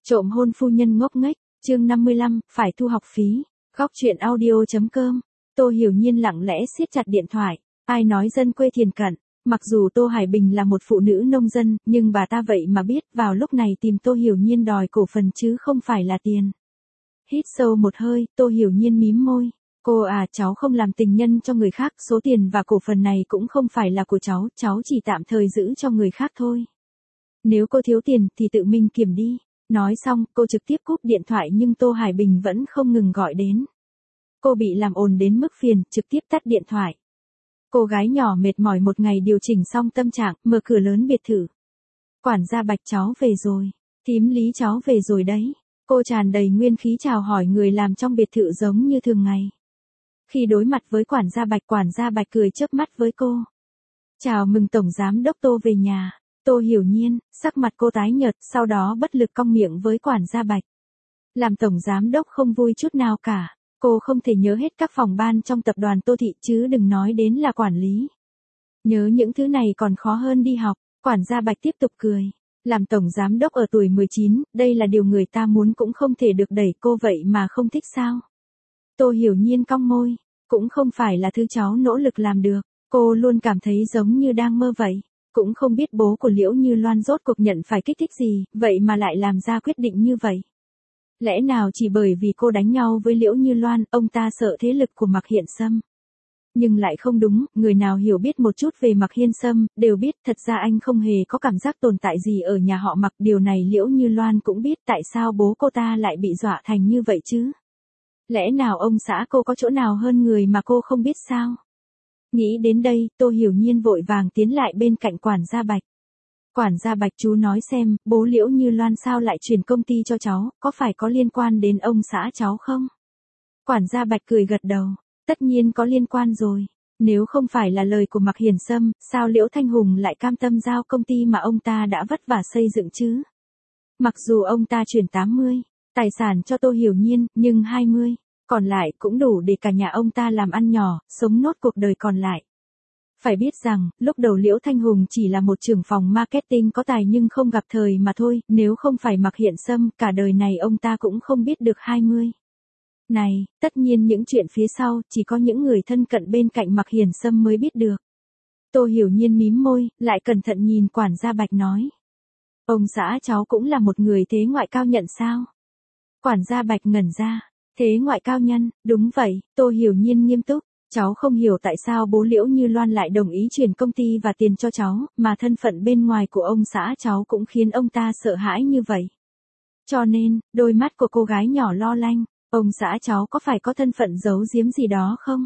Trộm hôn phu nhân ngốc nghếch, chương 55, phải thu học phí. Góc truyện audio.com. Tô Hiểu Nhiên lặng lẽ siết chặt điện thoại. Ai nói dân quê thiền cận. Mặc dù Tô Hải Bình là một phụ nữ nông dân, nhưng bà ta vậy mà biết vào lúc này tìm Tô Hiểu Nhiên đòi cổ phần chứ không phải là tiền. Hít sâu một hơi, Tô Hiểu Nhiên mím môi. Cô à, cháu không làm tình nhân cho người khác, số tiền và cổ phần này cũng không phải là của cháu chỉ tạm thời giữ cho người khác thôi. Nếu cô thiếu tiền thì tự mình kiểm đi. Nói xong, cô trực tiếp cúp điện thoại nhưng Tô Hải Bình vẫn không ngừng gọi đến. Cô bị làm ồn đến mức phiền, trực tiếp tắt điện thoại. Cô gái nhỏ mệt mỏi một ngày điều chỉnh xong tâm trạng, mở cửa lớn biệt thự. Quản gia Bạch, cháu về rồi. Thím Lý, cháu về rồi đấy. Cô tràn đầy nguyên khí chào hỏi người làm trong biệt thự giống như thường ngày. Khi đối mặt với quản gia Bạch cười chớp mắt với cô. Chào mừng Tổng Giám đốc Tô về nhà. Tô Hiểu Nhiên, sắc mặt cô tái nhợt, sau đó bất lực cong miệng với quản gia Bạch. Làm Tổng Giám đốc không vui chút nào cả. Cô không thể nhớ hết các phòng ban trong tập đoàn Tô Thị chứ đừng nói đến là quản lý. Nhớ những thứ này còn khó hơn đi học. Quản gia Bạch tiếp tục cười. Làm Tổng Giám đốc ở tuổi 19, đây là điều người ta muốn cũng không thể được đẩy, cô vậy mà không thích sao? Tô Hiểu Nhiên cong môi. Cũng không phải là thứ cháu nỗ lực làm được. Cô luôn cảm thấy giống như đang mơ vậy. Cũng không biết bố của Liễu Như Loan rốt cuộc nhận phải kích thích gì, vậy mà lại làm ra quyết định như vậy. Lẽ nào chỉ bởi vì cô đánh nhau với Liễu Như Loan, ông ta sợ thế lực của Mạc Hiển Sâm? Nhưng lại không đúng, người nào hiểu biết một chút về Mạc Hiên Sâm, đều biết thật ra anh không hề có cảm giác tồn tại gì ở nhà họ Mạc. Điều này Liễu Như Loan cũng biết, tại sao bố cô ta lại bị dọa thành như vậy chứ? Lẽ nào ông xã cô có chỗ nào hơn người mà cô không biết sao? Nghĩ đến đây, Tô Hiểu Nhiên vội vàng tiến lại bên cạnh quản gia Bạch. Quản gia Bạch, chú nói xem, bố Liễu Như Loan sao lại chuyển công ty cho cháu, có phải có liên quan đến ông xã cháu không? Quản gia Bạch cười gật đầu, tất nhiên có liên quan rồi. Nếu không phải là lời của Mạc Hiển Sâm, sao Liễu Thanh Hùng lại cam tâm giao công ty mà ông ta đã vất vả xây dựng chứ? Mặc dù ông ta chuyển 80 tài sản cho Tô Hiểu Nhiên, nhưng 20 còn lại cũng đủ để cả nhà ông ta làm ăn nhỏ, sống nốt cuộc đời còn lại. Phải biết rằng, lúc đầu Liễu Thanh Hùng chỉ là một trưởng phòng marketing có tài nhưng không gặp thời mà thôi, nếu không phải Mạc Hiển Sâm, cả đời này ông ta cũng không biết được 20 này, tất nhiên những chuyện phía sau, chỉ có những người thân cận bên cạnh Mạc Hiển Sâm mới biết được. Tô Hiểu Nhiên mím môi, lại cẩn thận nhìn quản gia Bạch nói. Ông xã cháu cũng là một người thế ngoại cao nhận sao? Quản gia Bạch ngẩn ra. Thế ngoại cao nhân, đúng vậy, Tô Hiểu Nhiên nghiêm túc. Cháu không hiểu tại sao bố Liễu Như Loan lại đồng ý chuyển công ty và tiền cho cháu, mà thân phận bên ngoài của ông xã cháu cũng khiến ông ta sợ hãi như vậy. Cho nên, đôi mắt của cô gái nhỏ lo lanh, ông xã cháu có phải có thân phận giấu giếm gì đó không?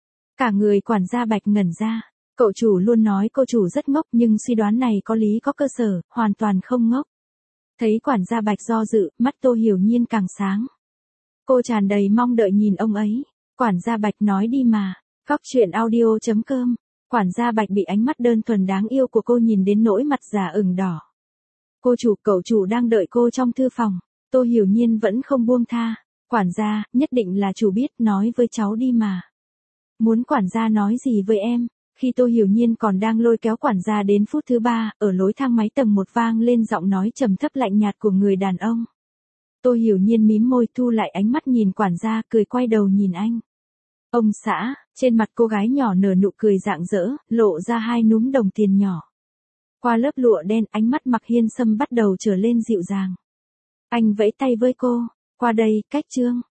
Cả người quản gia Bạch ngẩn ra. Cậu chủ luôn nói cô chủ rất ngốc nhưng suy đoán này có lý có cơ sở, hoàn toàn không ngốc. Thấy quản gia Bạch do dự, mắt Tô Hiểu Nhiên càng sáng. Cô tràn đầy mong đợi nhìn ông ấy. Quản gia Bạch nói đi mà. Góc truyện audio.com. Quản gia Bạch bị ánh mắt đơn thuần đáng yêu của cô nhìn đến nỗi mặt già ửng đỏ. Cô chủ, cậu chủ đang đợi cô trong thư phòng. Tô Hiểu Nhiên vẫn không buông tha. Quản gia, nhất định là chủ biết, nói với cháu đi mà. Muốn quản gia nói gì với em? Khi Tô Hiểu Nhiên còn đang lôi kéo quản gia đến phút thứ 3, ở lối thang máy tầng 1 vang lên giọng nói trầm thấp lạnh nhạt của người đàn ông. Tô Hiểu Nhiên mím môi thu lại ánh mắt nhìn quản gia, cười quay đầu nhìn anh. Ông xã, trên mặt cô gái nhỏ nở nụ cười rạng rỡ, lộ ra 2 núm đồng tiền nhỏ. Qua lớp lụa đen, ánh mắt Mạc Hiên Sâm bắt đầu trở lên dịu dàng. Anh vẫy tay với cô, qua đây, cách Trương.